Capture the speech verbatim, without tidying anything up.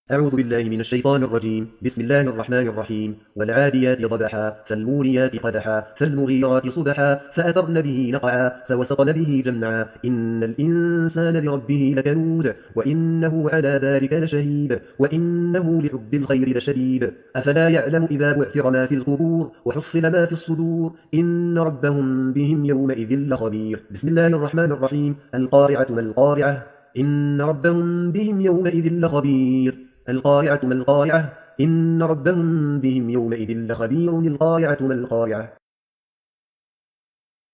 أعوذ بالله من الشيطان الرجيم. بسم الله الرحمن الرحيم. والعاديات ضبحا فالموريات قدحا فالمغيرات صبحا فأثرن به نقعا فوسطن به جمعا إن الإنسان لربه لكنود وإنه على ذلك لشهيد وإنه لحب الخير لشديد أفلا يعلم إذا بعثر ما في القبور وحصل ما في الصدور إن ربهم بهم يومئذ لخبير. بسم الله الرحمن الرحيم. القارعة ما القارعة إن ربهم بهم يومئذ لخبير. القارعة ما القارعة إن ربهم بهم يومئذ لخبير. القارعة ما القارعة